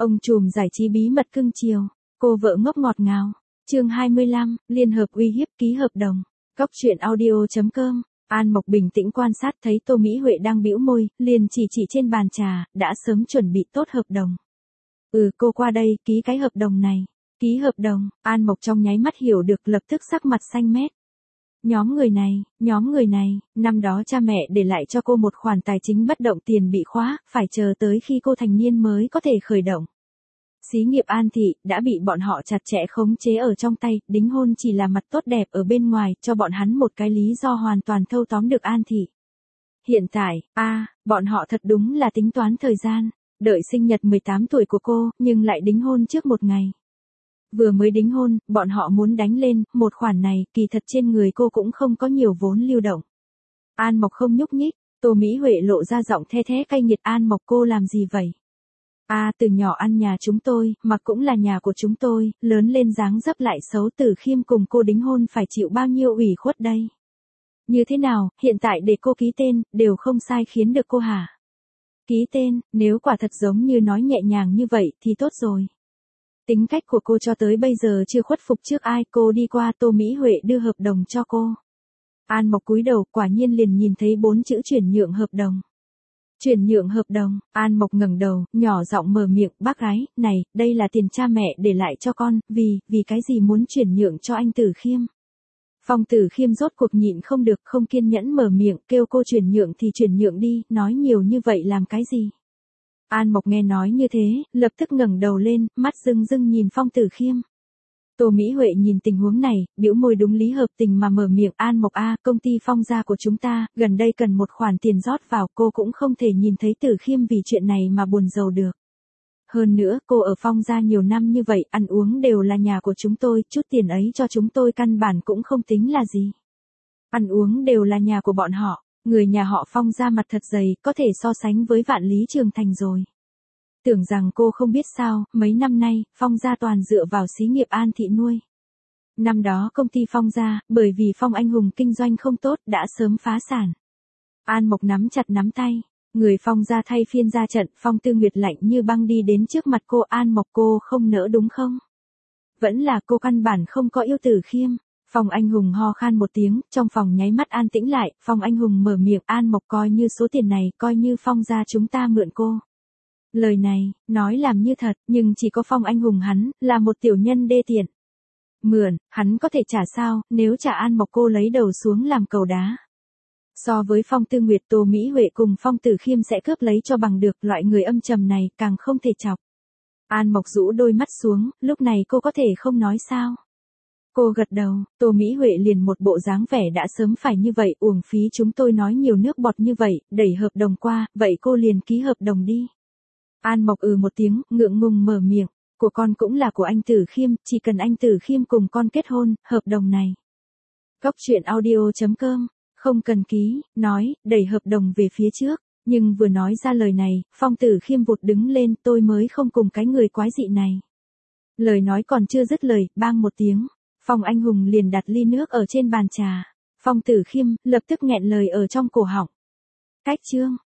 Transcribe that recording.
Ông trùm giải trí bí mật cưng chiều, cô vợ ngốc ngọt ngào. Chương 25, liên hợp uy hiếp ký hợp đồng. Góc truyện audio.com. An Mộc bình tĩnh quan sát thấy Tô Mỹ Huệ đang bĩu môi, liền chỉ trên bàn trà, đã sớm chuẩn bị tốt hợp đồng. Cô qua đây, ký cái hợp đồng này. Ký hợp đồng, An Mộc trong nháy mắt hiểu được, lập tức sắc mặt xanh mét. Nhóm người này, năm đó cha mẹ để lại cho cô một khoản tài chính bất động tiền bị khóa, phải chờ tới khi cô thành niên mới có thể khởi động. Xí nghiệp An Thị đã bị bọn họ chặt chẽ khống chế ở trong tay, đính hôn chỉ là mặt tốt đẹp ở bên ngoài, cho bọn hắn một cái lý do hoàn toàn thâu tóm được An Thị. Hiện tại, bọn họ thật đúng là tính toán thời gian, đợi sinh nhật 18 tuổi của cô, nhưng lại đính hôn trước một ngày. Vừa mới đính hôn, bọn họ muốn đánh lên, một khoản này, kỳ thật trên người cô cũng không có nhiều vốn lưu động. An Mộc không nhúc nhích, Tô Mỹ Huệ lộ ra giọng the thé cay nghiệt. An Mộc, cô làm gì vậy? Từ nhỏ ăn nhà chúng tôi, mà cũng là nhà của chúng tôi, lớn lên dáng dấp lại xấu, Tử Khiêm cùng cô đính hôn phải chịu bao nhiêu ủy khuất đây? Như thế nào, hiện tại để cô ký tên, đều không sai khiến được cô hả? Ký tên, nếu quả thật giống như nói nhẹ nhàng như vậy thì tốt rồi. Tính cách của cô cho tới bây giờ chưa khuất phục trước ai, cô đi qua. Tô Mỹ Huệ đưa hợp đồng cho cô. An Mộc cúi đầu, quả nhiên liền nhìn thấy 4 chữ chuyển nhượng hợp đồng. Chuyển nhượng hợp đồng, An Mộc ngẩng đầu, nhỏ giọng mở miệng, bác gái, này, đây là tiền cha mẹ để lại cho con, vì cái gì muốn chuyển nhượng cho anh Tử Khiêm? Phong Tử Khiêm rốt cuộc nhịn không được, không kiên nhẫn mở miệng, kêu cô chuyển nhượng thì chuyển nhượng đi, nói nhiều như vậy làm cái gì? An Mộc nghe nói như thế, lập tức ngẩng đầu lên, mắt rưng rưng nhìn Phong Tử Khiêm. Tô Mỹ Huệ nhìn tình huống này, bĩu môi đúng lý hợp tình mà mở miệng, An Mộc công ty Phong gia của chúng ta, gần đây cần một khoản tiền rót vào, cô cũng không thể nhìn thấy Tử Khiêm vì chuyện này mà buồn rầu được. Hơn nữa, cô ở Phong gia nhiều năm như vậy, ăn uống đều là nhà của chúng tôi, chút tiền ấy cho chúng tôi căn bản cũng không tính là gì. Ăn uống đều là nhà của bọn họ, người nhà họ Phong gia mặt thật dày, có thể so sánh với Vạn Lý Trường Thành rồi. Tưởng rằng cô không biết sao, mấy năm nay, Phong gia toàn dựa vào xí nghiệp An Thị nuôi. Năm đó công ty Phong gia, bởi vì Phong anh hùng kinh doanh không tốt, đã sớm phá sản. An Mộc nắm chặt nắm tay, người Phong gia thay phiên ra trận, Phong Tư Nguyệt lạnh như băng đi đến trước mặt cô. An Mộc, cô không nỡ đúng không? Vẫn là cô căn bản không có yêu Tử Khiêm. Phong anh hùng ho khan một tiếng, trong phòng nháy mắt an tĩnh lại, Phong anh hùng mở miệng, An Mộc, coi như số tiền này, coi như Phong gia chúng ta mượn cô. Lời này, nói làm như thật, nhưng chỉ có Phong anh hùng hắn, là một tiểu nhân đê tiện. Mượn, hắn có thể trả sao, nếu trả An Mộc cô lấy đầu xuống làm cầu đá. So với Phong Tư Nguyệt, Tô Mỹ Huệ cùng Phong Tử Khiêm sẽ cướp lấy cho bằng được, loại người âm trầm này, càng không thể chọc. An Mộc rũ đôi mắt xuống, lúc này cô có thể không nói sao. Cô gật đầu, Tô Mỹ Huệ liền một bộ dáng vẻ đã sớm phải như vậy, uổng phí chúng tôi nói nhiều nước bọt như vậy, đẩy hợp đồng qua, vậy cô liền ký hợp đồng đi. An Mộc một tiếng, ngượng ngùng mở miệng, của con cũng là của anh Tử Khiêm, chỉ cần anh Tử Khiêm cùng con kết hôn, hợp đồng này. Góc truyện audio.com, không cần ký, nói, đẩy hợp đồng về phía trước, nhưng vừa nói ra lời này, Phong Tử Khiêm vụt đứng lên, tôi mới không cùng cái người quái dị này. Lời nói còn chưa dứt lời, bang một tiếng, Phong anh hùng liền đặt ly nước ở trên bàn trà. Phong Tử Khiêm lập tức nghẹn lời ở trong cổ họng. Cách chương